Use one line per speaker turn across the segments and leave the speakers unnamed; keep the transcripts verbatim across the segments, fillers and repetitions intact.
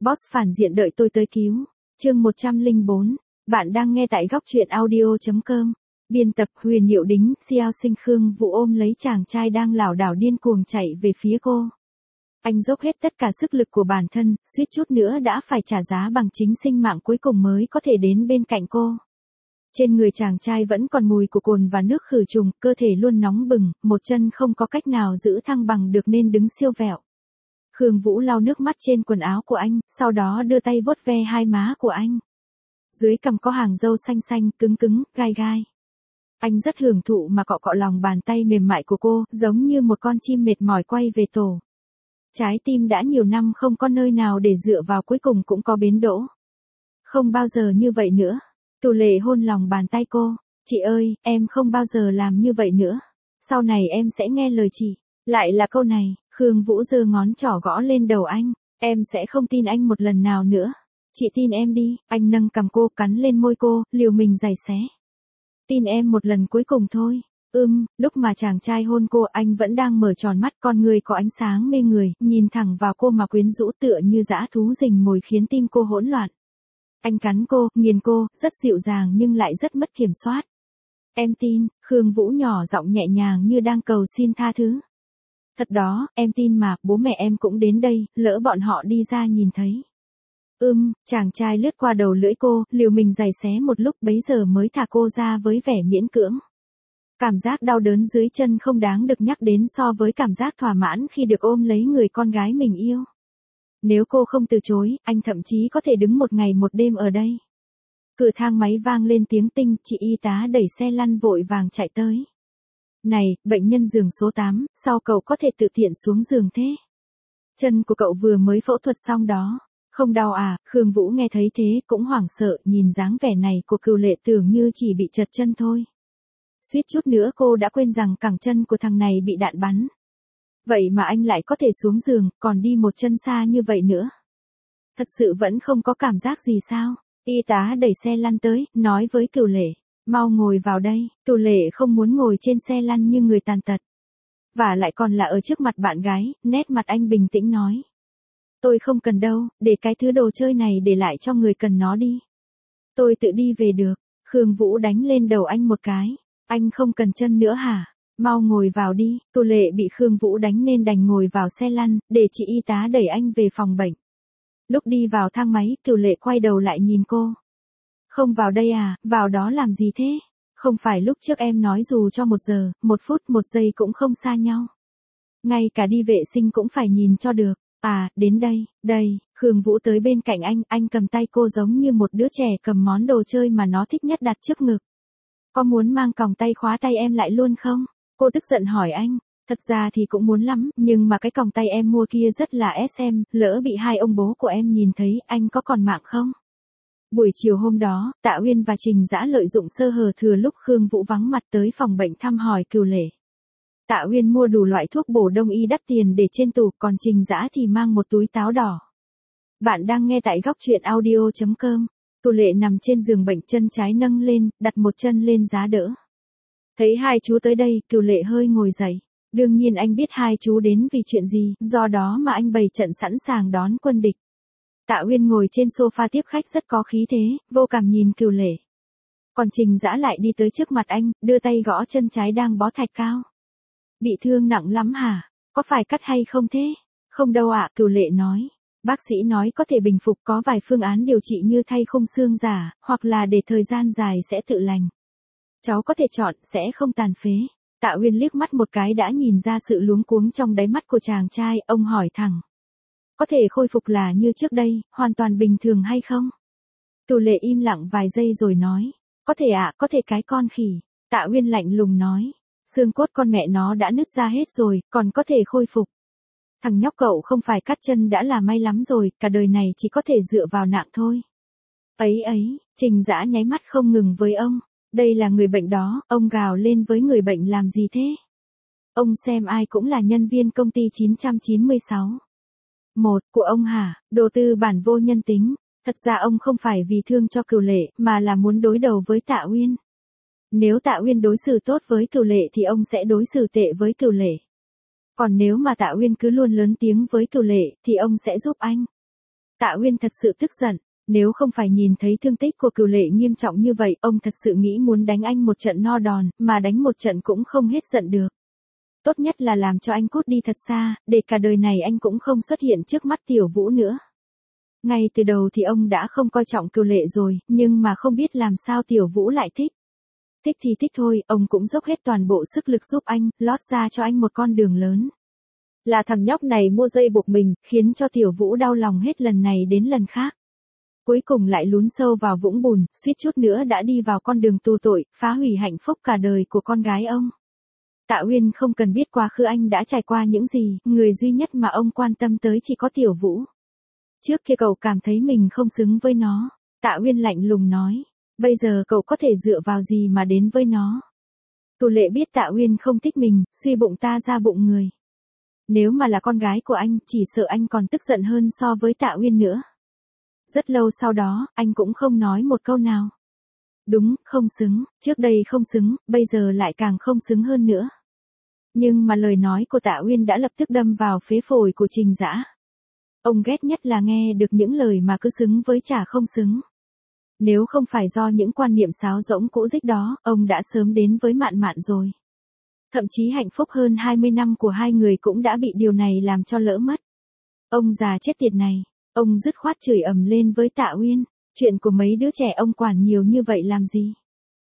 Boss phản diện đợi tôi tới cứu. Chương một trăm lẻ bốn. Bạn đang nghe tại góc truyện audio chấm com. Biên tập Huyền Diệu Đính, Xiao Sinh Khương Vũ ôm lấy chàng trai đang lảo đảo điên cuồng chạy về phía cô. Anh dốc hết tất cả sức lực của bản thân, suýt chút nữa đã phải trả giá bằng chính sinh mạng cuối cùng mới có thể đến bên cạnh cô. Trên người chàng trai vẫn còn mùi của cồn và nước khử trùng, cơ thể luôn nóng bừng, một chân không có cách nào giữ thăng bằng được nên đứng siêu vẹo. Khương Vũ lau nước mắt trên quần áo của anh, sau đó đưa tay vuốt ve hai má của anh. Dưới cằm có hàng râu xanh xanh, cứng cứng, gai gai. Anh rất hưởng thụ mà cọ cọ lòng bàn tay mềm mại của cô, giống như một con chim mệt mỏi quay về tổ. Trái tim đã nhiều năm không có nơi nào để dựa vào cuối cùng cũng có bến đỗ. Không bao giờ như vậy nữa. Cửu Lệ hôn lòng bàn tay cô. Chị ơi, em không bao giờ làm như vậy nữa. Sau này em sẽ nghe lời chị. Lại là câu này, Khương Vũ giơ ngón trỏ gõ lên đầu anh. Em sẽ không tin anh một lần nào nữa. Chị tin em đi. Anh nâng cằm cô, cắn lên môi cô, liều mình giày xé. Tin em một lần cuối cùng thôi. Ưm, lúc mà chàng trai hôn cô anh vẫn đang mở tròn mắt, con người có ánh sáng mê người, nhìn thẳng vào cô mà quyến rũ tựa như dã thú rình mồi khiến tim cô hỗn loạn. Anh cắn cô, nghiền cô, rất dịu dàng nhưng lại rất mất kiểm soát. Em tin, Khương Vũ nhỏ giọng nhẹ nhàng như đang cầu xin tha thứ. Thật đó, em tin mà, bố mẹ em cũng đến đây, lỡ bọn họ đi ra nhìn thấy. Ưm, chàng trai lướt qua đầu lưỡi cô, liều mình giày xé một lúc bấy giờ mới thả cô ra với vẻ miễn cưỡng. Cảm giác đau đớn dưới chân không đáng được nhắc đến so với cảm giác thỏa mãn khi được ôm lấy người con gái mình yêu. Nếu cô không từ chối, anh thậm chí có thể đứng một ngày một đêm ở đây. Cửa thang máy vang lên tiếng tinh, chị y tá đẩy xe lăn vội vàng chạy tới. Này, bệnh nhân giường số tám, sao cậu có thể tự tiện xuống giường thế? Chân của cậu vừa mới phẫu thuật xong đó. Không đau à? Khương Vũ nghe thấy thế cũng hoảng sợ, nhìn dáng vẻ này của Cửu Lệ tưởng như chỉ bị trật chân thôi. Suýt chút nữa cô đã quên rằng cẳng chân của thằng này bị đạn bắn. Vậy mà anh lại có thể xuống giường, còn đi một chân xa như vậy nữa. Thật sự vẫn không có cảm giác gì sao? Y tá đẩy xe lăn tới, nói với Cửu Lệ, mau ngồi vào đây. Cửu Lệ không muốn ngồi trên xe lăn như người tàn tật. Và lại còn là ở trước mặt bạn gái, nét mặt anh bình tĩnh nói. Tôi không cần đâu, để cái thứ đồ chơi này để lại cho người cần nó đi. Tôi tự đi về được. Khương Vũ đánh lên đầu anh một cái. Anh không cần chân nữa hả? Mau ngồi vào đi. Cửu Lệ bị Khương Vũ đánh nên đành ngồi vào xe lăn, để chị y tá đẩy anh về phòng bệnh. Lúc đi vào thang máy, Cửu Lệ quay đầu lại nhìn cô. Không vào đây à, vào đó làm gì thế? Không phải lúc trước em nói dù cho một giờ, một phút, một giây cũng không xa nhau. Ngay cả đi vệ sinh cũng phải nhìn cho được. À, đến đây, đây, Khương Vũ tới bên cạnh anh, anh cầm tay cô giống như một đứa trẻ cầm món đồ chơi mà nó thích nhất đặt trước ngực. Có muốn mang còng tay khóa tay em lại luôn không? Cô tức giận hỏi anh. Thật ra thì cũng muốn lắm, nhưng mà cái còng tay em mua kia rất là ép em, lỡ bị hai ông bố của em nhìn thấy, anh có còn mạng không? Buổi chiều hôm đó, Tạ Uyên và Trình Dã lợi dụng sơ hở thừa lúc Khương Vũ vắng mặt tới phòng bệnh thăm hỏi Cửu Lệ. Tạ Uyên mua đủ loại thuốc bổ đông y đắt tiền để trên tủ, còn Trình Dã thì mang một túi táo đỏ. Bạn đang nghe tại góc truyện audio chấm com. Cửu Lệ nằm trên giường bệnh, chân trái nâng lên, đặt một chân lên giá đỡ. Thấy hai chú tới đây, Cửu Lệ hơi ngồi dậy. Đương nhiên anh biết hai chú đến vì chuyện gì, do đó mà anh bày trận sẵn sàng đón quân địch. Tạ Uyên ngồi trên sofa tiếp khách rất có khí thế, vô cảm nhìn Cửu Lệ. Còn Trình Dã lại đi tới trước mặt anh, đưa tay gõ chân trái đang bó thạch cao. Bị thương nặng lắm hả? Có phải cắt hay không thế? Không đâu ạ, Cửu Lệ nói. Bác sĩ nói có thể bình phục, có vài phương án điều trị như thay khung xương giả, hoặc là để thời gian dài sẽ tự lành. Cháu có thể chọn, sẽ không tàn phế. Tạ Uyên liếc mắt một cái đã nhìn ra sự luống cuống trong đáy mắt của chàng trai, ông hỏi thẳng. Có thể khôi phục là như trước đây, hoàn toàn bình thường hay không? Cửu Lệ im lặng vài giây rồi nói. Có thể ạ, có thể cái con khỉ. Tạ Uyên lạnh lùng nói. Xương cốt con mẹ nó đã nứt ra hết rồi, còn có thể khôi phục. Thằng nhóc cậu không phải cắt chân đã là may lắm rồi, cả đời này chỉ có thể dựa vào nạng thôi. Ấy ấy, Trình Dã nháy mắt không ngừng với ông. Đây là người bệnh đó, ông gào lên với người bệnh làm gì thế? Ông xem ai cũng là nhân viên công ty chín trăm chín mươi sáu. Một, của ông hả, đồ tư bản vô nhân tính. Thật ra ông không phải vì thương cho Cửu Lệ, mà là muốn đối đầu với Tạ Uyên. Nếu Tạ Uyên đối xử tốt với Cửu Lệ thì ông sẽ đối xử tệ với Cửu Lệ. Còn nếu mà Tạ Uyên cứ luôn lớn tiếng với Cửu Lệ thì ông sẽ giúp anh. Tạ Uyên thật sự tức giận, nếu không phải nhìn thấy thương tích của Cửu Lệ nghiêm trọng như vậy, ông thật sự nghĩ muốn đánh anh một trận no đòn, mà đánh một trận cũng không hết giận được. Tốt nhất là làm cho anh cút đi thật xa, để cả đời này anh cũng không xuất hiện trước mắt Tiểu Vũ nữa. Ngay từ đầu thì ông đã không coi trọng Cửu Lệ rồi, nhưng mà không biết làm sao Tiểu Vũ lại thích. Thích thì thích thôi, ông cũng dốc hết toàn bộ sức lực giúp anh, lót ra cho anh một con đường lớn. Là thằng nhóc này mua dây buộc mình, khiến cho Tiểu Vũ đau lòng hết lần này đến lần khác. Cuối cùng lại lún sâu vào vũng bùn, suýt chút nữa đã đi vào con đường tù tội, phá hủy hạnh phúc cả đời của con gái ông. Tạ Uyên không cần biết quá khứ anh đã trải qua những gì, người duy nhất mà ông quan tâm tới chỉ có Tiểu Vũ. Trước kia cậu cảm thấy mình không xứng với nó, Tạ Uyên lạnh lùng nói. Bây giờ cậu có thể dựa vào gì mà đến với nó? Cửu Lệ biết Tạ Uyên không thích mình, suy bụng ta ra bụng người. Nếu mà là con gái của anh, chỉ sợ anh còn tức giận hơn so với Tạ Uyên nữa. Rất lâu sau đó, anh cũng không nói một câu nào. Đúng, không xứng, trước đây không xứng, bây giờ lại càng không xứng hơn nữa. Nhưng mà lời nói của Tạ Uyên đã lập tức đâm vào phế phổi của Trình Dã. Ông ghét nhất là nghe được những lời mà cứ xứng với chả không xứng. Nếu không phải do những quan niệm sáo rỗng cũ rích đó, ông đã sớm đến với Mạn Mạn rồi. Thậm chí hạnh phúc hơn hai mươi năm của hai người cũng đã bị điều này làm cho lỡ mất. Ông già chết tiệt này, ông dứt khoát chửi ầm lên với Tạ Uyên, chuyện của mấy đứa trẻ ông quản nhiều như vậy làm gì?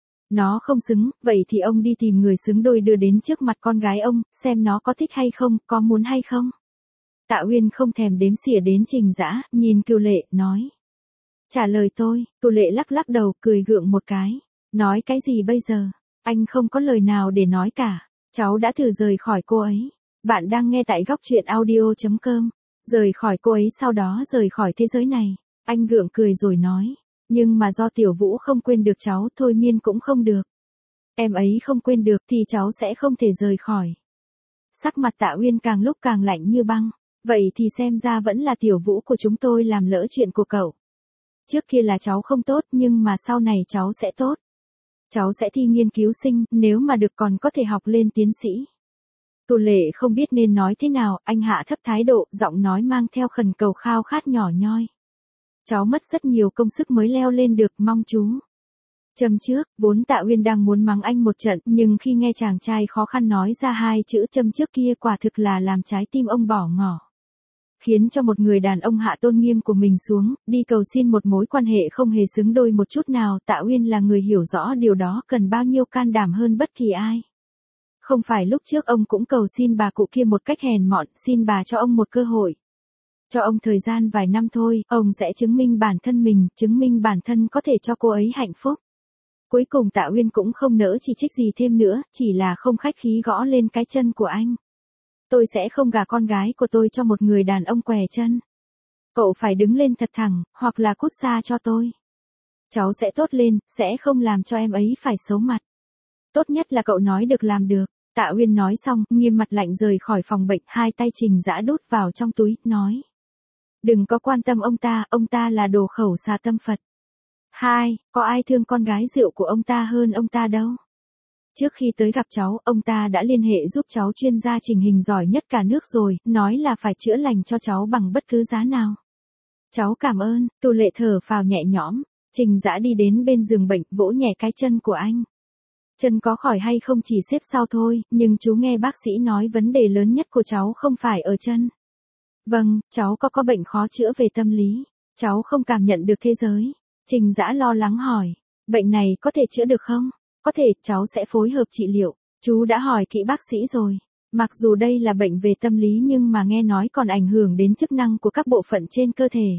Nó không xứng, vậy thì ông đi tìm người xứng đôi đưa đến trước mặt con gái ông, xem nó có thích hay không, có muốn hay không. Tạ Uyên không thèm đếm xỉa đến Trình Dã, nhìn Cửu Lệ, nói. Trả lời tôi, Cửu Lệ lắc lắc đầu, cười gượng một cái. Nói cái gì bây giờ? Anh không có lời nào để nói cả. Cháu đã thử rời khỏi cô ấy. Bạn đang nghe tại góc truyện audio chấm com. Rời khỏi cô ấy sau đó rời khỏi thế giới này. Anh gượng cười rồi nói. Nhưng mà do Tiểu Vũ không quên được cháu, thôi miên cũng không được. Em ấy không quên được thì cháu sẽ không thể rời khỏi. Sắc mặt Tạ Uyên càng lúc càng lạnh như băng. Vậy thì xem ra vẫn là Tiểu Vũ của chúng tôi làm lỡ chuyện của cậu. Trước kia là cháu không tốt nhưng mà sau này cháu sẽ tốt. Cháu sẽ thi nghiên cứu sinh, nếu mà được còn có thể học lên tiến sĩ. Cửu Lệ không biết nên nói thế nào, anh hạ thấp thái độ, giọng nói mang theo khẩn cầu khao khát nhỏ nhoi. Cháu mất rất nhiều công sức mới leo lên được, mong chú. Châm trước, vốn Tạ Uyên đang muốn mắng anh một trận, nhưng khi nghe chàng trai khó khăn nói ra hai chữ châm trước kia quả thực là làm trái tim ông bỏ ngỏ. Khiến cho một người đàn ông hạ tôn nghiêm của mình xuống, đi cầu xin một mối quan hệ không hề xứng đôi một chút nào. Tạ Uyên là người hiểu rõ điều đó cần bao nhiêu can đảm hơn bất kỳ ai. Không phải lúc trước ông cũng cầu xin bà cụ kia một cách hèn mọn, xin bà cho ông một cơ hội. Cho ông thời gian vài năm thôi, ông sẽ chứng minh bản thân mình, chứng minh bản thân có thể cho cô ấy hạnh phúc. Cuối cùng Tạ Uyên cũng không nỡ chỉ trích gì thêm nữa, chỉ là không khách khí gõ lên cái chân của anh. Tôi sẽ không gả con gái của tôi cho một người đàn ông què chân. Cậu phải đứng lên thật thẳng, hoặc là cút xa cho tôi. Cháu sẽ tốt lên, sẽ không làm cho em ấy phải xấu mặt. Tốt nhất là cậu nói được làm được. Tạ Uyên nói xong, nghiêm mặt lạnh rời khỏi phòng bệnh, hai tay Trình Dã đút vào trong túi, nói. Đừng có quan tâm ông ta, ông ta là đồ khẩu xà tâm Phật. Hai, có ai thương con gái rượu của ông ta hơn ông ta đâu. Trước khi tới gặp cháu, ông ta đã liên hệ giúp cháu chuyên gia chỉnh hình giỏi nhất cả nước rồi, nói là phải chữa lành cho cháu bằng bất cứ giá nào. Cháu cảm ơn, Cửu Lệ thở phào nhẹ nhõm. Trình Dã đi đến bên giường bệnh, vỗ nhẹ cái chân của anh. Chân có khỏi hay không chỉ xếp sau thôi, nhưng chú nghe bác sĩ nói vấn đề lớn nhất của cháu không phải ở chân. Vâng, cháu có có bệnh khó chữa về tâm lý. Cháu không cảm nhận được thế giới. Trình Dã lo lắng hỏi. Bệnh này có thể chữa được không? Có thể, cháu sẽ phối hợp trị liệu. Chú đã hỏi kỹ bác sĩ rồi. Mặc dù đây là bệnh về tâm lý nhưng mà nghe nói còn ảnh hưởng đến chức năng của các bộ phận trên cơ thể.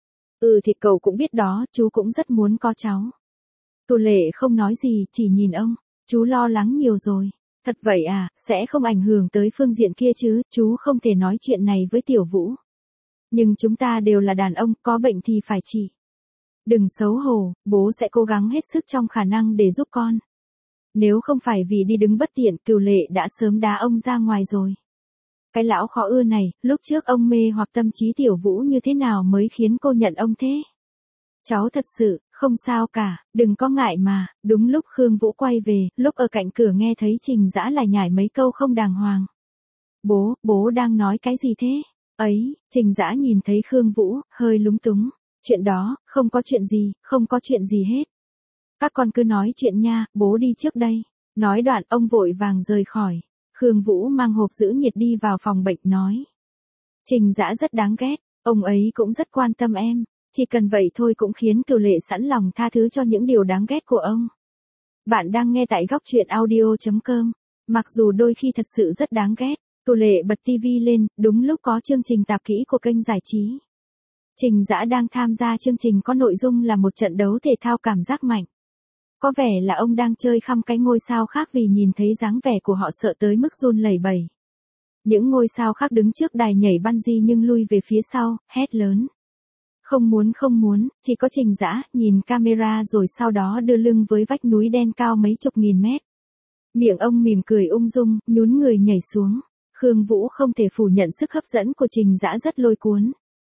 Ừ thì cậu cũng biết đó, chú cũng rất muốn có cháu. Cửu Lệ không nói gì, chỉ nhìn ông. Chú lo lắng nhiều rồi. Thật vậy à, sẽ không ảnh hưởng tới phương diện kia chứ, chú không thể nói chuyện này với Tiểu Vũ. Nhưng chúng ta đều là đàn ông, có bệnh thì phải trị. Đừng xấu hổ, bố sẽ cố gắng hết sức trong khả năng để giúp con. Nếu không phải vì đi đứng bất tiện, Cửu Lệ đã sớm đá ông ra ngoài rồi. Cái lão khó ưa này, lúc trước ông mê hoặc tâm trí Tiểu Vũ như thế nào mới khiến cô nhận ông thế? Cháu thật sự, không sao cả, đừng có ngại mà. Đúng lúc Khương Vũ quay về, lúc ở cạnh cửa nghe thấy Trình Dã lại nhải mấy câu không đàng hoàng. Bố, bố đang nói cái gì thế? Ấy, Trình Dã nhìn thấy Khương Vũ, hơi lúng túng. Chuyện đó, không có chuyện gì, không có chuyện gì hết. Các con cứ nói chuyện nha, bố đi trước đây. Nói đoạn ông vội vàng rời khỏi. Khương Vũ mang hộp giữ nhiệt đi vào phòng bệnh nói. Trình Dã rất đáng ghét, ông ấy cũng rất quan tâm em. Chỉ cần vậy thôi cũng khiến Cửu Lệ sẵn lòng tha thứ cho những điều đáng ghét của ông. Bạn đang nghe tại góc truyện audio chấm com. Mặc dù đôi khi thật sự rất đáng ghét, Cửu Lệ bật tivi lên, đúng lúc có chương trình tạp kỹ của kênh giải trí. Trình Dã đang tham gia chương trình có nội dung là một trận đấu thể thao cảm giác mạnh. Có vẻ là ông đang chơi khăm cái ngôi sao khác vì nhìn thấy dáng vẻ của họ sợ tới mức run lẩy bẩy. Những ngôi sao khác đứng trước đài nhảy bungee nhưng lui về phía sau, hét lớn. Không muốn không muốn, chỉ có Trình Dã nhìn camera rồi sau đó đưa lưng với vách núi đen cao mấy chục nghìn mét. Miệng ông mỉm cười ung dung, nhún người nhảy xuống. Khương Vũ không thể phủ nhận sức hấp dẫn của Trình Dã rất lôi cuốn.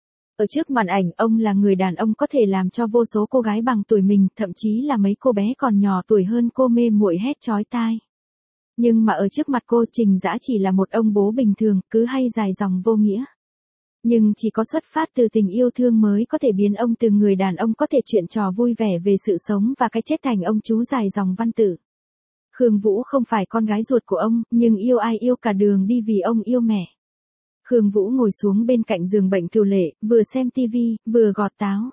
Ở trước màn ảnh ông là người đàn ông có thể làm cho vô số cô gái bằng tuổi mình, thậm chí là mấy cô bé còn nhỏ tuổi hơn cô mê muội hét chói tai. Nhưng mà ở trước mặt cô Trình Dã chỉ là một ông bố bình thường, cứ hay dài dòng vô nghĩa. Nhưng chỉ có xuất phát từ tình yêu thương mới có thể biến ông từ người đàn ông có thể chuyện trò vui vẻ về sự sống và cái chết thành ông chú dài dòng văn tử. Khương Vũ không phải con gái ruột của ông, nhưng yêu ai yêu cả đường đi vì ông yêu mẹ. Khương Vũ ngồi xuống bên cạnh giường bệnh Cửu Lệ, vừa xem tivi, vừa gọt táo.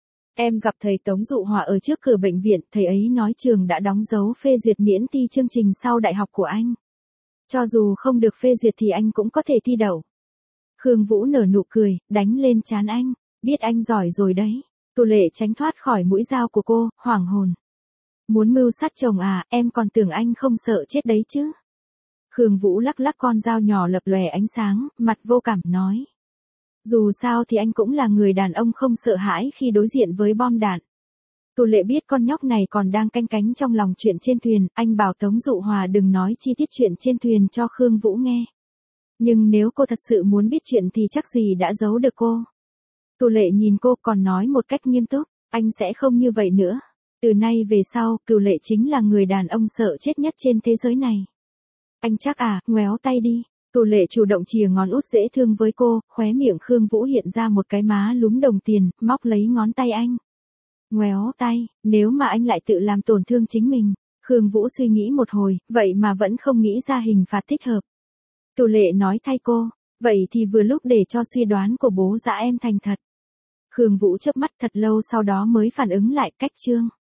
Em gặp thầy Tống Dụ Hòa ở trước cửa bệnh viện, thầy ấy nói trường đã đóng dấu phê duyệt miễn thi chương trình sau đại học của anh. Cho dù không được phê duyệt thì anh cũng có thể thi đậu. Khương Vũ nở nụ cười, đánh lên trán anh, biết anh giỏi rồi đấy. Cửu Lệ tránh thoát khỏi mũi dao của cô, hoảng hồn. Muốn mưu sát chồng à, em còn tưởng anh không sợ chết đấy chứ. Khương Vũ lắc lắc con dao nhỏ lập lòe ánh sáng, mặt vô cảm nói. Dù sao thì anh cũng là người đàn ông không sợ hãi khi đối diện với bom đạn. Cửu Lệ biết con nhóc này còn đang canh cánh trong lòng chuyện trên thuyền, anh bảo Tống Dụ Hòa đừng nói chi tiết chuyện trên thuyền cho Khương Vũ nghe. Nhưng nếu cô thật sự muốn biết chuyện thì chắc gì đã giấu được cô. Cửu Lệ nhìn cô còn nói một cách nghiêm túc, anh sẽ không như vậy nữa. Từ nay về sau, Cửu Lệ chính là người đàn ông sợ chết nhất trên thế giới này. Anh chắc à, ngoéo tay đi. Cửu Lệ chủ động chìa ngón út dễ thương với cô, khóe miệng Khương Vũ hiện ra một cái má lúm đồng tiền, móc lấy ngón tay anh. Ngoéo tay, nếu mà anh lại tự làm tổn thương chính mình. Khương Vũ suy nghĩ một hồi, vậy mà vẫn không nghĩ ra hình phạt thích hợp. Cửu Lệ nói thay cô, vậy thì vừa lúc để cho suy đoán của bố Dã em thành thật. Khương Vũ chớp mắt thật lâu sau đó mới phản ứng lại, cách chương.